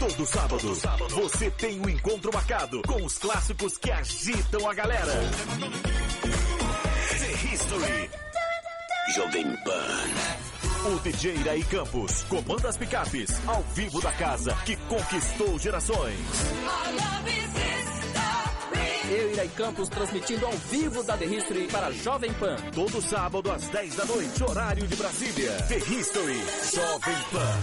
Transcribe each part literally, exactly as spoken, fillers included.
Todo sábado, Todo sábado, você tem um encontro marcado com os clássicos que agitam a galera. The History. Jovem Pan. O D J Iraí Campos comanda as picapes ao vivo da casa que conquistou gerações. Eu, Iraí Campos, transmitindo ao vivo da The History para Jovem Pan. Todo sábado às dez da noite, horário de Brasília. The History, Jovem Pan.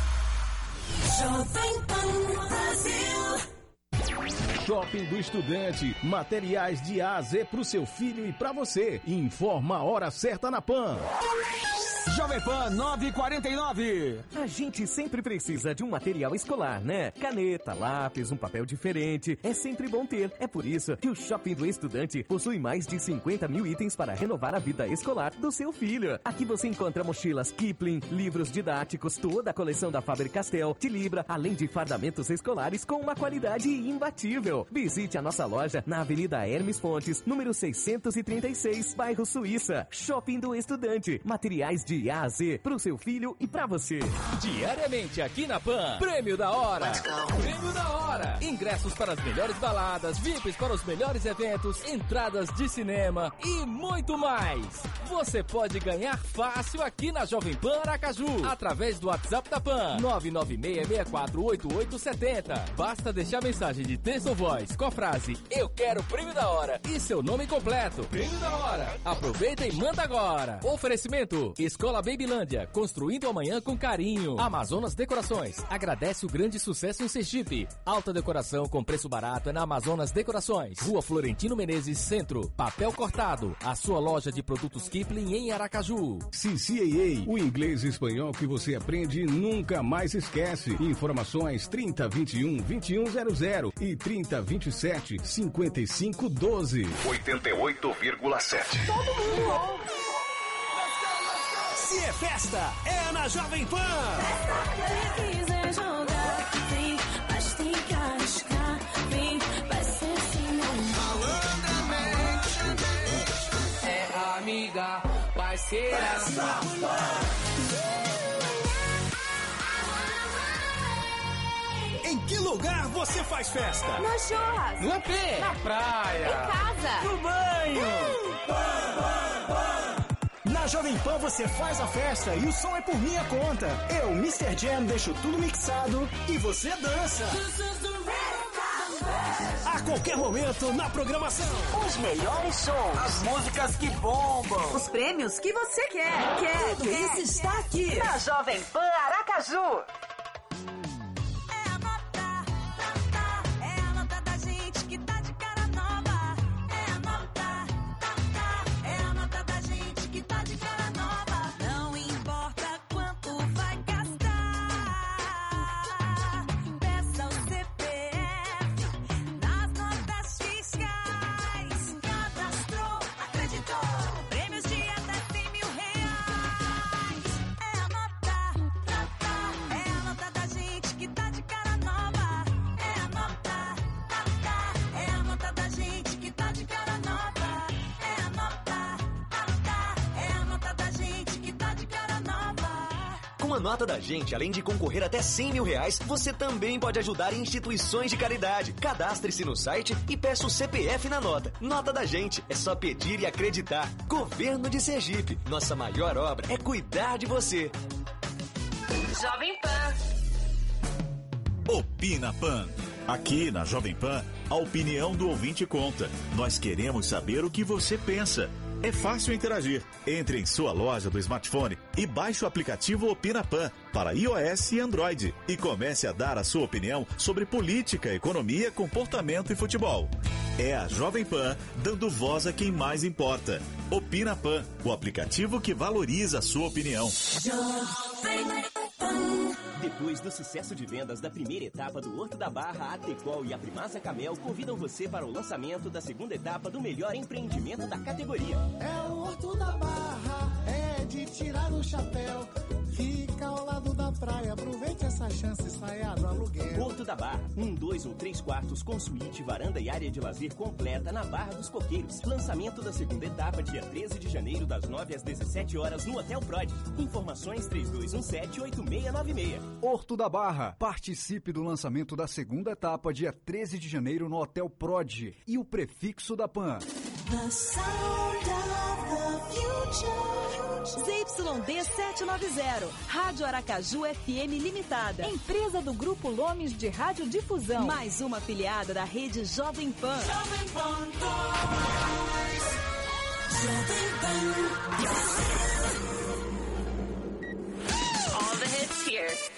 Jovem Pan Brasil. Shopping do Estudante, materiais de A a Z pro seu filho e pra você. Informa a hora certa na Pan. Jovem Pan nove e quarenta e nove. A gente sempre precisa de um material escolar, né? Caneta, lápis, um papel diferente. É sempre bom ter. É por isso que o Shopping do Estudante possui mais de cinquenta mil itens para renovar a vida escolar do seu filho. Aqui você encontra mochilas Kipling, livros didáticos, toda a coleção da Faber-Castell, de Libra, além de fardamentos escolares com uma qualidade imbatível. Visite a nossa loja na Avenida Hermes Fontes, número seiscentos e trinta e seis, bairro Suíça. Shopping do Estudante. Materiais de A a Z pro seu filho e pra você. Diariamente aqui na Pan. Prêmio da hora. Prêmio da hora. Ingressos para as melhores baladas, V I Ps para os melhores eventos, entradas de cinema e muito mais. Você pode ganhar fácil aqui na Jovem Pan Aracaju, através do WhatsApp da Pan, nove nove seis seis quatro oito oito sete zero. Basta deixar mensagem de texto ou voz com a frase "Eu quero prêmio da hora" e seu nome completo. Prêmio da hora. Aproveita e manda agora. Oferecimento: Escola Babylândia, construindo amanhã com carinho. Amazonas Decorações, agradece o grande sucesso em Sergipe. Alta decoração com preço barato é na Amazonas Decorações. Rua Florentino Menezes, Centro. Papel Cortado, a sua loja de produtos Kipling em Aracaju. C C A A, o inglês e espanhol que você aprende e nunca mais esquece. Informações trinta, vinte e um, vinte e um zero zero e trinta, vinte e sete, cinquenta e cinco doze. oitenta e oito vírgula sete. Todo mundo ouve. Se é festa, é na Jovem Pan. Se quiser jogar, vem, mas tem que arriscar, vem, vai ser assim, Malandramente, é amiga, parceira. Em que lugar você faz festa? Nas churras, No A P, na praia, em casa, no banho. Na Jovem Pan você faz a festa e o som é por minha conta. Eu, mister Jam, deixo tudo mixado e você dança. A qualquer momento na programação. Os melhores shows. As músicas que bombam. os prêmios que você quer, quer, Tudo quer. isso está aqui Na Jovem Pan Aracaju. Com a nota da gente, além de concorrer até cem mil reais, você também pode ajudar instituições de caridade. Cadastre-se no site e peça o C P F na nota. Nota da gente, é só pedir e acreditar. Governo de Sergipe, nossa maior obra é cuidar de você. Jovem Pan. Opina Pan. Aqui na Jovem Pan, a opinião do ouvinte conta. Nós queremos saber o que você pensa. É fácil interagir. Entre em sua loja do smartphone e baixe o aplicativo Opina Pan para iOS e Android e comece a dar a sua opinião sobre política, economia, comportamento e futebol. É a Jovem Pan dando voz a quem mais importa. Opina Pan, o aplicativo que valoriza a sua opinião. Depois do sucesso de vendas da primeira etapa do Horto da Barra, a Tecol e a Primasa Camel convidam você para o lançamento da segunda etapa do melhor empreendimento da categoria. É o Horto da Barra, é de tirar o chapéu. Fica ao lado da praia, aproveite essa chance e saia do aluguel. Horto da Barra. Um, dois ou três quartos com suíte, varanda e área de lazer completa na Barra dos Coqueiros. Lançamento da segunda etapa, dia treze de janeiro, das nove às dezessete horas, no Hotel Prod. Informações três dois um sete, oito seis nove seis. Horto da Barra. Participe do lançamento da segunda etapa, dia treze de janeiro, no Hotel Prod. E o prefixo da Pan. The sound of the future. Z Y D setecentos e noventa, Rádio Aracaju F M Limitada. Empresa do Grupo Lomes de Radiodifusão. Mais uma afiliada da rede Jovem Pan. Jovem Pan dois. Jovem Pan. All the hits here.